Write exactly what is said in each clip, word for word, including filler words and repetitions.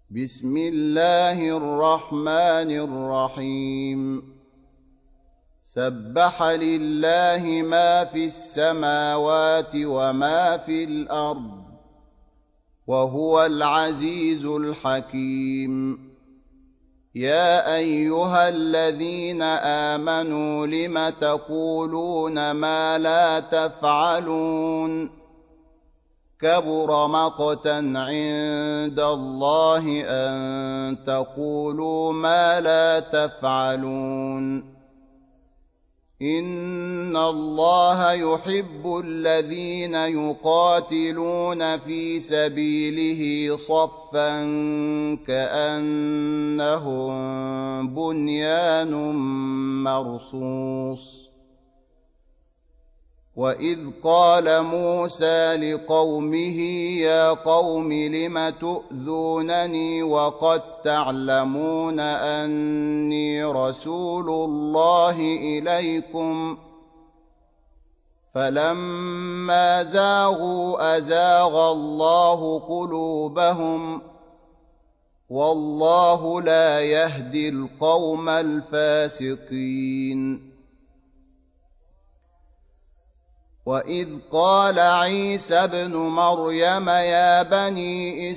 بسم الله الرحمن الرحيم سبح لله ما في السماوات وما في الأرض وهو العزيز الحكيم يا أيها الذين آمنوا لم تقولون ما لا تفعلون كبر مقتا عند الله أن تقولوا ما لا تفعلون إن الله يحب الذين يقاتلون في سبيله صفا كأنهم بنيان مرصوص وإذ قال موسى لقومه يا قوم لم تؤذونني وقد تعلمون أني رسول الله إليكم فلما زاغوا أزاغ الله قلوبهم والله لا يهدي القوم الفاسقين وإذ قال عيسى ابن مريم يا بني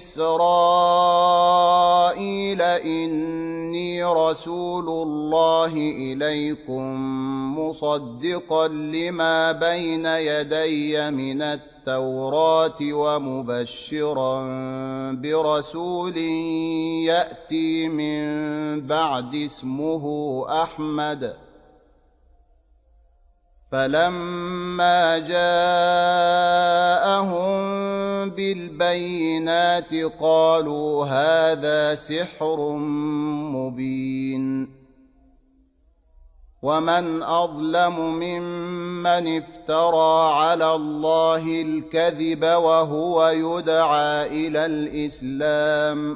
إسرائيل إني رسول الله إليكم مصدقا لما بين يدي من التوراة ومبشرا برسول يأتي من بعد اسمه أحمد فلما جاءهم بالبينات قالوا هذا سحر مبين ومن أظلم ممن افترى على الله الكذب وهو يدعى إلى الإسلام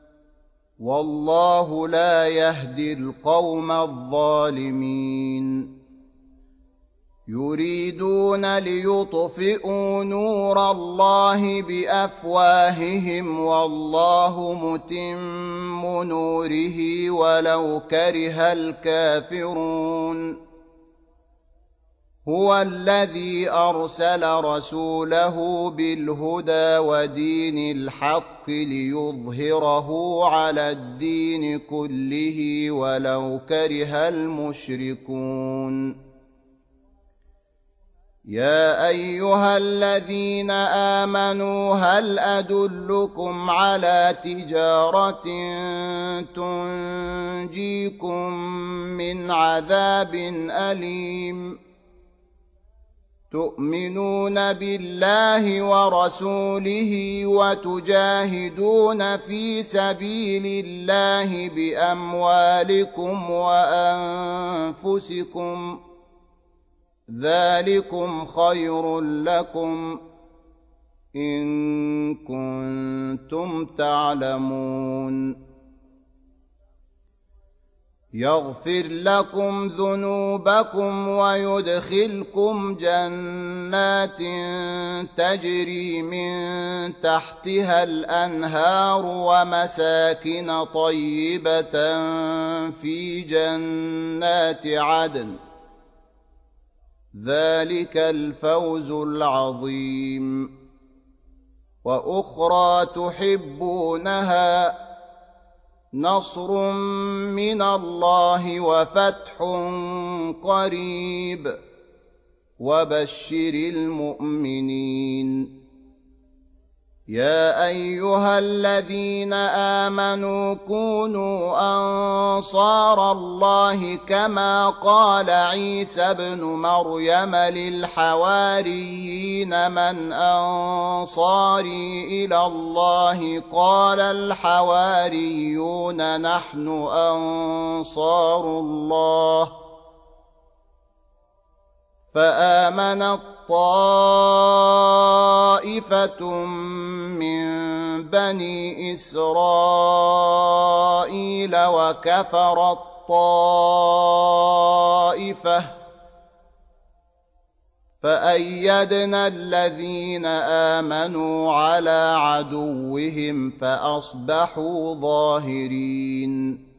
والله لا يهدي القوم الظالمين يريدون ليطفئوا نور الله بأفواههم والله متم نوره ولو كره الكافرون هو الذي أرسل رسوله بالهدى ودين الحق ليظهره على الدين كله ولو كره المشركون يا أيها الذين آمنوا هل أدلكم على تجارة تنجيكم من عذاب أليم تؤمنون بالله ورسوله وتجاهدون في سبيل الله بأموالكم وأنفسكم ذلكم خير لكم إن كنتم تعلمون يغفر لكم ذنوبكم ويدخلكم جنات تجري من تحتها الأنهار ومساكن طيبة في جنات عدن ذلك الفوز العظيم وأخرى تحبونها نصر من الله وفتح قريب وبشر المؤمنين يا أيها الذين آمنوا كونوا أنصار الله كما قال عيسى ابن مريم للحواريين من أنصاري إلى الله قال الحواريون نحن أنصار الله فآمنت طائفة من بني إسرائيل وكفرت طائفة فأيدنا الذين آمنوا على عدوهم فأصبحوا ظاهرين